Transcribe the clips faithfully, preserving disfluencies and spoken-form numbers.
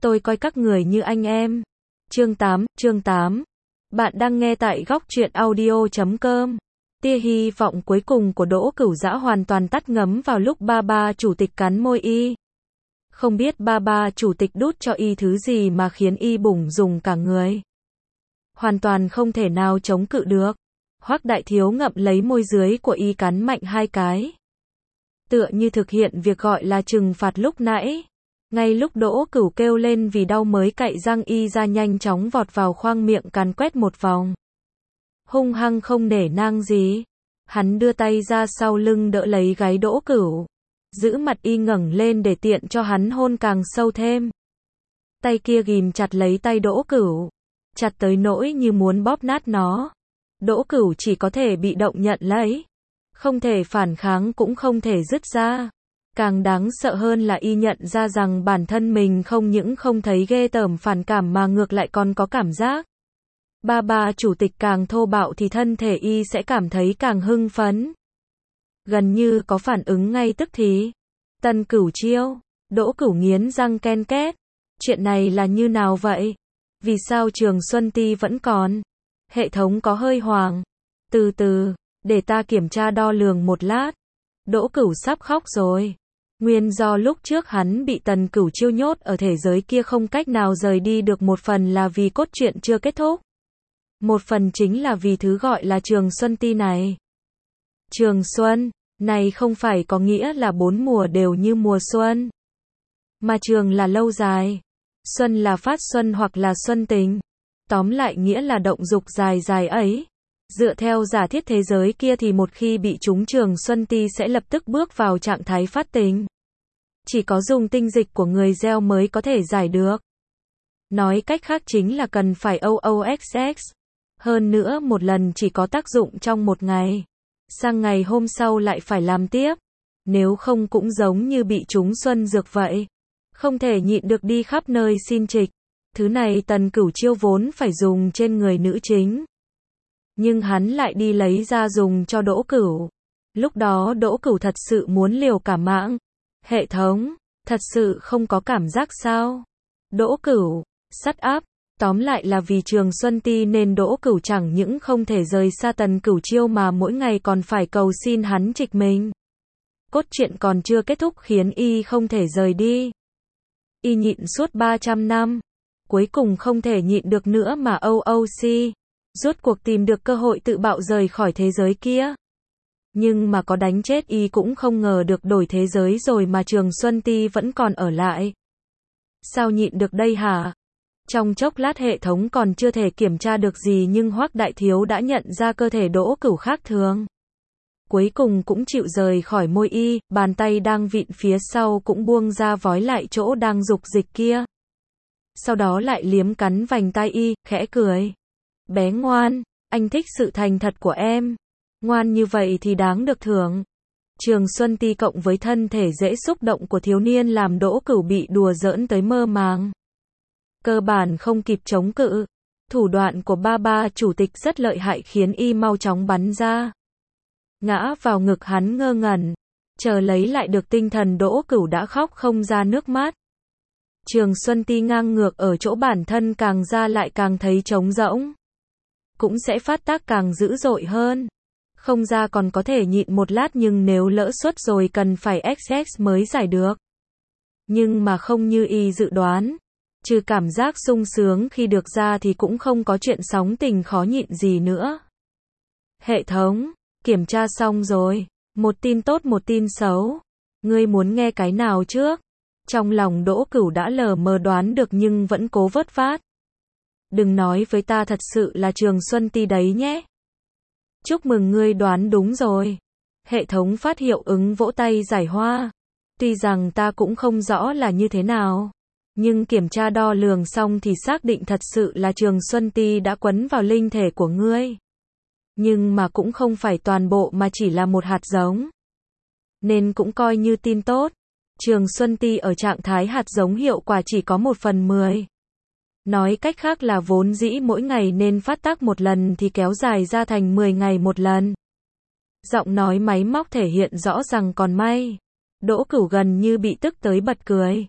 Tôi coi các người như anh em. Chương tám, chương tám. Bạn đang nghe tại góc truyện audio chấm com. Tia hy vọng cuối cùng của Đỗ Cửu Dã hoàn toàn tắt ngấm vào lúc ba ba chủ tịch cắn môi y. Không biết ba ba chủ tịch đút cho y thứ gì mà khiến y bủng rùng cả người. Hoàn toàn không thể nào chống cự được. Hoắc Đại Thiếu ngậm lấy môi dưới của y cắn mạnh hai cái. Tựa như thực hiện việc gọi là trừng phạt lúc nãy. Ngay lúc Đỗ Cửu kêu lên vì đau mới cạy răng y ra nhanh chóng vọt vào khoang miệng càn quét một vòng. Hung hăng không nể nang gì. Hắn đưa tay ra sau lưng đỡ lấy gáy Đỗ Cửu. Giữ mặt y ngẩng lên để tiện cho hắn hôn càng sâu thêm. Tay kia ghìm chặt lấy tay Đỗ Cửu. Chặt tới nỗi như muốn bóp nát nó. Đỗ Cửu chỉ có thể bị động nhận lấy. Không thể phản kháng cũng không thể dứt ra. Càng đáng sợ hơn là y nhận ra rằng bản thân mình không những không thấy ghê tởm phản cảm mà ngược lại còn có cảm giác. Ba ba chủ tịch càng thô bạo thì thân thể y sẽ cảm thấy càng hưng phấn. Gần như có phản ứng ngay tức thì. Tân Cửu chiêu. Đỗ Cửu nghiến răng ken két. Chuyện này là như nào vậy? Vì sao Trường Xuân Ti vẫn còn? Hệ thống có hơi hoàng. Từ từ, để ta kiểm tra đo lường một lát. Đỗ Cửu sắp khóc rồi. Nguyên do lúc trước hắn bị Tần Cửu chiêu nhốt ở thể giới kia không cách nào rời đi được, một phần là vì cốt truyện chưa kết thúc. Một phần chính là vì thứ gọi là Trường Xuân Ti này. Trường Xuân, này không phải có nghĩa là bốn mùa đều như mùa xuân. Mà trường là lâu dài. Xuân là phát xuân hoặc là xuân tình. Tóm lại nghĩa là động dục dài dài ấy. Dựa theo giả thiết thế giới kia thì một khi bị trúng Trường Xuân Ti sẽ lập tức bước vào trạng thái phát tình. Chỉ có dùng tinh dịch của người gieo mới có thể giải được. Nói cách khác chính là cần phải o o x x. Hơn nữa một lần chỉ có tác dụng trong một ngày. Sang ngày hôm sau lại phải làm tiếp. Nếu không cũng giống như bị trúng xuân dược vậy. Không thể nhịn được đi khắp nơi xin trịch. Thứ này Tần Cửu chiêu vốn phải dùng trên người nữ chính. Nhưng hắn lại đi lấy ra dùng cho Đỗ Cửu. Lúc đó Đỗ Cửu thật sự muốn liều cả mạng. Hệ thống, thật sự không có cảm giác sao? Đỗ Cửu, shut up. Tóm lại là vì Trường Xuân Ti nên Đỗ Cửu chẳng những không thể rời xa Tần Cửu chiêu mà mỗi ngày còn phải cầu xin hắn trịch mình. Cốt truyện còn chưa kết thúc khiến y không thể rời đi. Y nhịn suốt ba trăm năm. Cuối cùng không thể nhịn được nữa mà o o c. Rốt cuộc tìm được cơ hội tự bạo rời khỏi thế giới kia. Nhưng mà có đánh chết y cũng không ngờ được đổi thế giới rồi mà Trường Xuân Ti vẫn còn ở lại. Sao nhịn được đây hả? Trong chốc lát hệ thống còn chưa thể kiểm tra được gì nhưng Hoắc Đại Thiếu đã nhận ra cơ thể Đỗ Cửu khác thường. Cuối cùng cũng chịu rời khỏi môi y, bàn tay đang vịn phía sau cũng buông ra vói lại chỗ đang dục dịch kia. Sau đó lại liếm cắn vành tai y, khẽ cười. Bé ngoan, anh thích sự thành thật của em. Ngoan như vậy thì đáng được thưởng. Trường Xuân Ti cộng với thân thể dễ xúc động của thiếu niên làm Đỗ Cửu bị đùa giỡn tới mơ màng. Cơ bản không kịp chống cự. Thủ đoạn của ba ba chủ tịch rất lợi hại khiến y mau chóng bắn ra. Ngã vào ngực hắn ngơ ngẩn. Chờ lấy lại được tinh thần Đỗ Cửu đã khóc không ra nước mắt. Trường Xuân Ti ngang ngược ở chỗ bản thân càng ra lại càng thấy trống rỗng. Cũng sẽ phát tác càng dữ dội hơn. Không ra còn có thể nhịn một lát nhưng nếu lỡ suất rồi cần phải ích ích mới giải được. Nhưng mà không như y dự đoán. Trừ cảm giác sung sướng khi được ra thì cũng không có chuyện sóng tình khó nhịn gì nữa. Hệ thống, kiểm tra xong rồi. Một tin tốt một tin xấu. Ngươi muốn nghe cái nào trước? Trong lòng Đỗ Cửu đã lờ mờ đoán được nhưng vẫn cố vớt vát. Đừng nói với ta thật sự là Trường Xuân Ti đấy nhé. Chúc mừng ngươi đoán đúng rồi. Hệ thống phát hiệu ứng vỗ tay giải hoa. Tuy rằng ta cũng không rõ là như thế nào. Nhưng kiểm tra đo lường xong thì xác định thật sự là Trường Xuân Ti đã quấn vào linh thể của ngươi. Nhưng mà cũng không phải toàn bộ mà chỉ là một hạt giống. Nên cũng coi như tin tốt. Trường Xuân Ti ở trạng thái hạt giống hiệu quả chỉ có một phần mười. Nói cách khác là vốn dĩ mỗi ngày nên phát tác một lần thì kéo dài ra thành mười ngày một lần. Giọng nói máy móc thể hiện rõ rằng còn may. Đỗ Cửu gần như bị tức tới bật cười.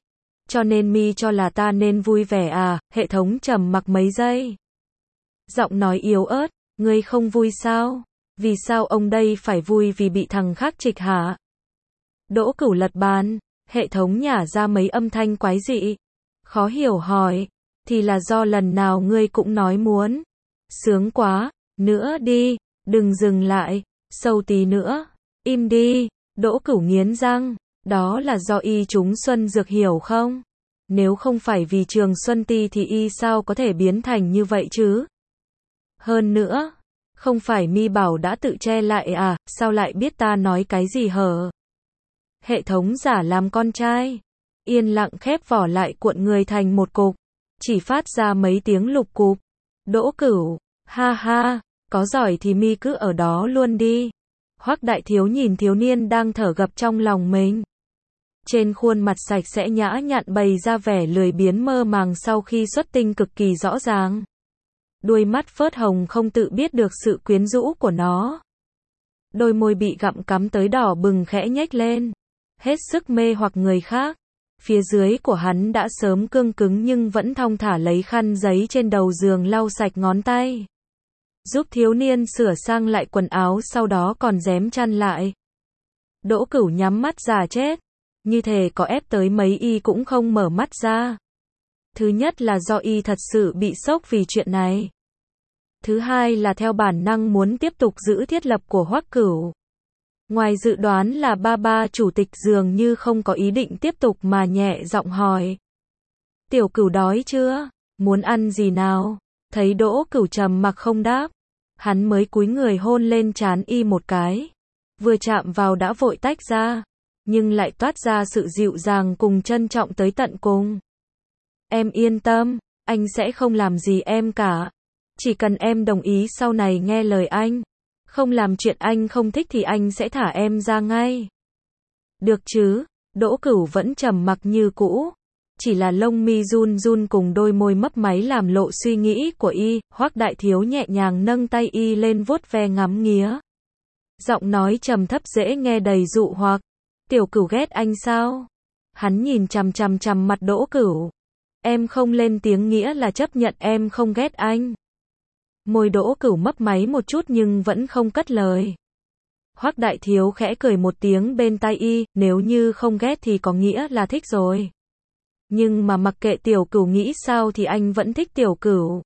Cho nên mi cho là ta nên vui vẻ à? Hệ thống trầm mặc mấy giây. Giọng nói yếu ớt, ngươi không vui sao? Vì sao ông đây phải vui vì bị thằng khác trịch hả? Đỗ Cửu lật bàn, hệ thống nhả ra mấy âm thanh quái dị. Khó hiểu hỏi, thì là do lần nào ngươi cũng nói muốn. Sướng quá, nữa đi, đừng dừng lại, sâu tí nữa, im đi. Đỗ Cửu nghiến răng, đó là do y trúng xuân dược hiểu không? Nếu không phải vì trường xuân ti thì y sao có thể biến thành như vậy chứ? Hơn nữa, không phải mi bảo đã tự che lại à, sao lại biết ta nói cái gì hở? Hệ thống giả làm con trai, yên lặng khép vỏ lại cuộn người thành một cục, chỉ phát ra mấy tiếng lục cục. Đỗ Cửu, ha ha, có giỏi thì mi cứ ở đó luôn đi. Hoắc Đại Thiếu nhìn thiếu niên đang thở gập trong lòng mình. Trên khuôn mặt sạch sẽ nhã nhặn bày ra vẻ lười biếng mơ màng sau khi xuất tinh cực kỳ rõ ràng. Đuôi mắt phớt hồng không tự biết được sự quyến rũ của nó. Đôi môi bị gặm cắm tới đỏ bừng khẽ nhếch lên, hết sức mê hoặc người khác. Phía dưới của hắn đã sớm cương cứng nhưng vẫn thong thả lấy khăn giấy trên đầu giường lau sạch ngón tay. Giúp thiếu niên sửa sang lại quần áo sau đó còn rém chăn lại. Đỗ Cửu nhắm mắt giả chết, như thể có ép tới mấy y cũng không mở mắt ra. Thứ nhất là do y thật sự bị sốc vì chuyện này. Thứ hai là theo bản năng muốn tiếp tục giữ thiết lập của Hoắc Cửu. Ngoài dự đoán là ba ba chủ tịch dường như không có ý định tiếp tục mà nhẹ giọng hỏi. Tiểu Cửu đói chưa? Muốn ăn gì nào? Thấy Đỗ Cửu trầm mặc không đáp, hắn mới cúi người hôn lên trán y một cái. Vừa chạm vào đã vội tách ra, nhưng lại toát ra sự dịu dàng cùng trân trọng tới tận cùng. Em yên tâm, anh sẽ không làm gì em cả. Chỉ cần em đồng ý sau này nghe lời anh, không làm chuyện anh không thích thì anh sẽ thả em ra ngay. Được chứ? Đỗ Cửu vẫn trầm mặc như cũ. Chỉ là lông mi run run cùng đôi môi mấp máy làm lộ suy nghĩ của y. Hoắc Đại Thiếu nhẹ nhàng nâng tay y lên vuốt ve ngắm nghía. Giọng nói trầm thấp dễ nghe đầy dụ hoặc. Tiểu Cửu ghét anh sao? Hắn nhìn chằm chằm chằm mặt Đỗ Cửu. Em không lên tiếng nghĩa là chấp nhận em không ghét anh. Môi Đỗ Cửu mấp máy một chút nhưng vẫn không cất lời. Hoắc Đại Thiếu khẽ cười một tiếng bên tai y, nếu như không ghét thì có nghĩa là thích rồi. Nhưng mà mặc kệ Tiểu Cửu nghĩ sao thì anh vẫn thích Tiểu Cửu.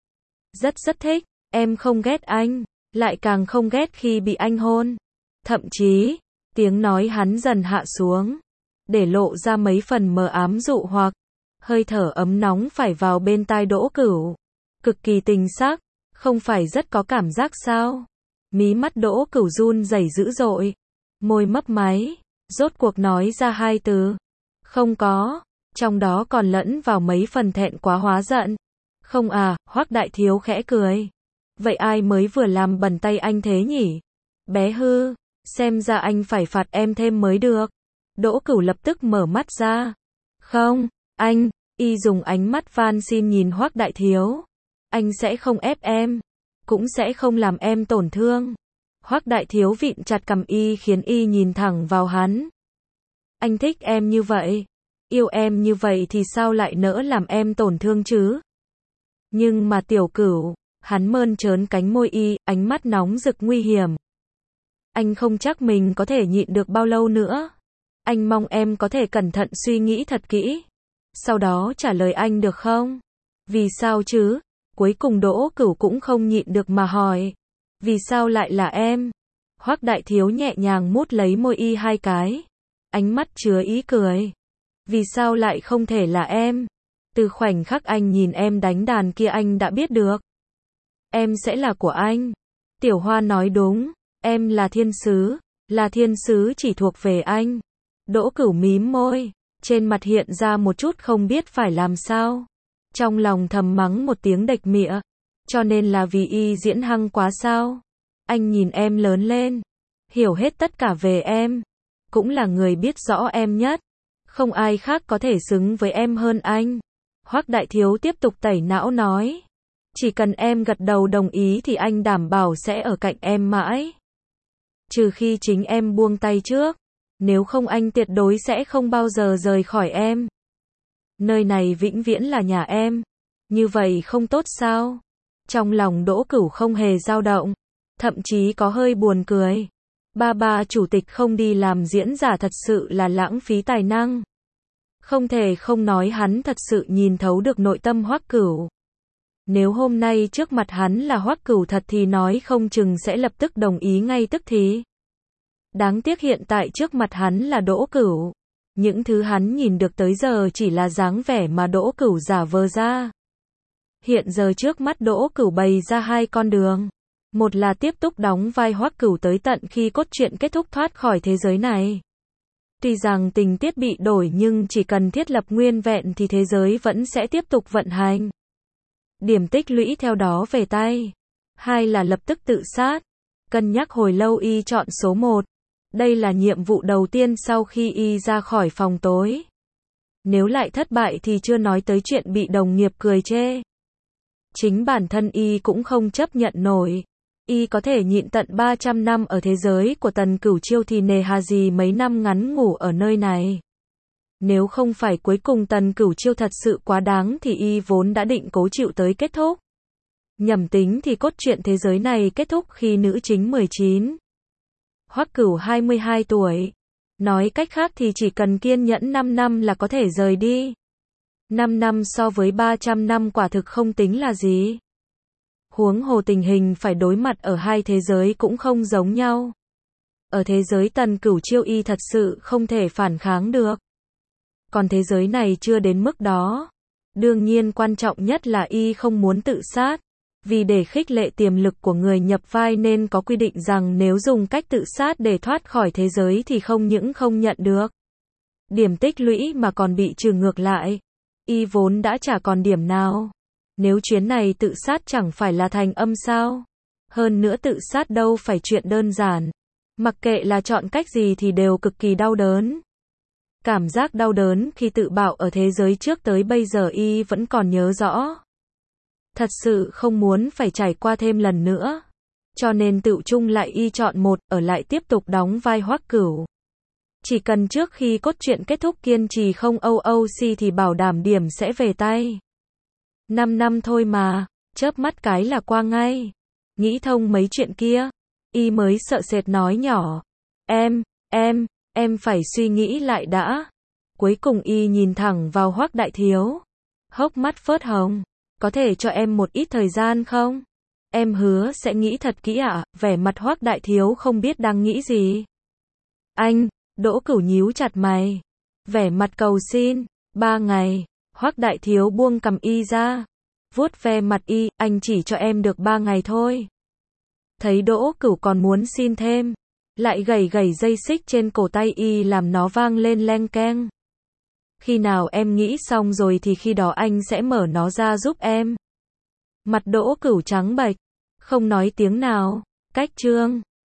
Rất rất thích, em không ghét anh, lại càng không ghét khi bị anh hôn. Thậm chí, tiếng nói hắn dần hạ xuống, để lộ ra mấy phần mờ ám dụ hoặc. Hơi thở ấm nóng phải vào bên tai Đỗ Cửu. Cực kỳ tình sắc, không phải rất có cảm giác sao? Mí mắt Đỗ Cửu run rẩy dữ dội, môi mấp máy, rốt cuộc nói ra hai từ. Không có, trong đó còn lẫn vào mấy phần thẹn quá hóa giận. Không à, Hoắc Đại Thiếu khẽ cười. Vậy ai mới vừa làm bẩn tay anh thế nhỉ? Bé hư, xem ra anh phải phạt em thêm mới được. Đỗ Cửu lập tức mở mắt ra. Không, anh, y dùng ánh mắt van xin nhìn Hoắc Đại Thiếu. Anh sẽ không ép em, cũng sẽ không làm em tổn thương. Hoắc Đại Thiếu vịn chặt cằm y khiến y nhìn thẳng vào hắn. Anh thích em như vậy, yêu em như vậy thì sao lại nỡ làm em tổn thương chứ? Nhưng mà Tiểu Cửu, hắn mơn trớn cánh môi y, ánh mắt nóng rực nguy hiểm. Anh không chắc mình có thể nhịn được bao lâu nữa. Anh mong em có thể cẩn thận suy nghĩ thật kỹ. Sau đó trả lời anh được không? Vì sao chứ? Cuối cùng Đỗ Cửu cũng không nhịn được mà hỏi. Vì sao lại là em? Hoắc Đại Thiếu nhẹ nhàng mút lấy môi y hai cái. Ánh mắt chứa ý cười. Vì sao lại không thể là em? Từ khoảnh khắc anh nhìn em đánh đàn kia anh đã biết được. Em sẽ là của anh. Tiểu Hoa nói đúng. Em là thiên sứ. Là thiên sứ chỉ thuộc về anh. Đỗ Cửu mím môi. Trên mặt hiện ra một chút không biết phải làm sao. Trong lòng thầm mắng một tiếng đệch mịa. Cho nên là vì y diễn hăng quá sao? Anh nhìn em lớn lên, hiểu hết tất cả về em, cũng là người biết rõ em nhất. Không ai khác có thể xứng với em hơn anh. Hoắc Đại Thiếu tiếp tục tẩy não nói. Chỉ cần em gật đầu đồng ý thì anh đảm bảo sẽ ở cạnh em mãi. Trừ khi chính em buông tay trước. Nếu không anh tuyệt đối sẽ không bao giờ rời khỏi em. Nơi này vĩnh viễn là nhà em. Như vậy không tốt sao? Trong lòng Đỗ Cửu không hề dao động, thậm chí có hơi buồn cười. Ba ba chủ tịch không đi làm diễn giả thật sự là lãng phí tài năng. Không thể không nói hắn thật sự nhìn thấu được nội tâm Hoắc Cửu. Nếu hôm nay trước mặt hắn là Hoắc Cửu thật thì nói không chừng sẽ lập tức đồng ý ngay tức thì. Đáng tiếc hiện tại trước mặt hắn là Đỗ Cửu. Những thứ hắn nhìn được tới giờ chỉ là dáng vẻ mà Đỗ Cửu giả vờ ra. Hiện giờ trước mắt Đỗ Cửu bày ra hai con đường. Một là tiếp tục đóng vai Hoắc Cửu tới tận khi cốt truyện kết thúc thoát khỏi thế giới này. Tuy rằng tình tiết bị đổi nhưng chỉ cần thiết lập nguyên vẹn thì thế giới vẫn sẽ tiếp tục vận hành. Điểm tích lũy theo đó về tay. Hai là lập tức tự sát. Cân nhắc hồi lâu y chọn số một. Đây là nhiệm vụ đầu tiên sau khi y ra khỏi phòng tối. Nếu lại thất bại thì chưa nói tới chuyện bị đồng nghiệp cười chê. Chính bản thân y cũng không chấp nhận nổi. Y có thể nhịn tận ba trăm năm ở thế giới của Tần Cửu Chiêu thì nề hà gì mấy năm ngắn ngủ ở nơi này. Nếu không phải cuối cùng Tần Cửu Chiêu thật sự quá đáng thì y vốn đã định cố chịu tới kết thúc. Nhầm tính thì cốt truyện thế giới này kết thúc khi nữ chính mười chín. Hoắc Cửu hai mươi hai tuổi. Nói cách khác thì chỉ cần kiên nhẫn năm năm là có thể rời đi. năm năm so với ba trăm năm quả thực không tính là gì. Huống hồ tình hình phải đối mặt ở hai thế giới cũng không giống nhau. Ở thế giới Tần Cửu Chiêu y thật sự không thể phản kháng được. Còn thế giới này chưa đến mức đó. Đương nhiên quan trọng nhất là y không muốn tự sát. Vì để khích lệ tiềm lực của người nhập vai nên có quy định rằng nếu dùng cách tự sát để thoát khỏi thế giới thì không những không nhận được điểm tích lũy mà còn bị trừ ngược lại. Y vốn đã chả còn điểm nào. Nếu chuyến này tự sát chẳng phải là thành âm sao? Hơn nữa tự sát đâu phải chuyện đơn giản. Mặc kệ là chọn cách gì thì đều cực kỳ đau đớn. Cảm giác đau đớn khi tự bạo ở thế giới trước tới bây giờ y vẫn còn nhớ rõ. Thật sự không muốn phải trải qua thêm lần nữa. Cho nên tự chung lại y chọn một, ở lại tiếp tục đóng vai Hoắc Cửu. Chỉ cần trước khi cốt truyện kết thúc kiên trì không o o xê thì bảo đảm điểm sẽ về tay. Năm năm thôi mà, chớp mắt cái là qua ngay. Nghĩ thông mấy chuyện kia, y mới sợ sệt nói nhỏ. Em, em, em phải suy nghĩ lại đã. Cuối cùng y nhìn thẳng vào Hoắc Đại Thiếu. Hốc mắt phớt hồng. Có thể cho em một ít thời gian không? Em hứa sẽ nghĩ thật kỹ ạ. À? Vẻ mặt Hoắc Đại Thiếu không biết đang nghĩ gì. Anh, Đỗ Cửu nhíu chặt mày. Vẻ mặt cầu xin. Ba ngày. Hoắc Đại Thiếu buông cầm y ra. Vuốt ve mặt y. Anh chỉ cho em được ba ngày thôi. Thấy Đỗ Cửu còn muốn xin thêm. Lại gẩy gẩy dây xích trên cổ tay y làm nó vang lên leng keng. Khi nào em nghĩ xong rồi thì khi đó anh sẽ mở nó ra giúp em. Mặt Đỗ Cửu trắng bệch. Không nói tiếng nào. Cách chương.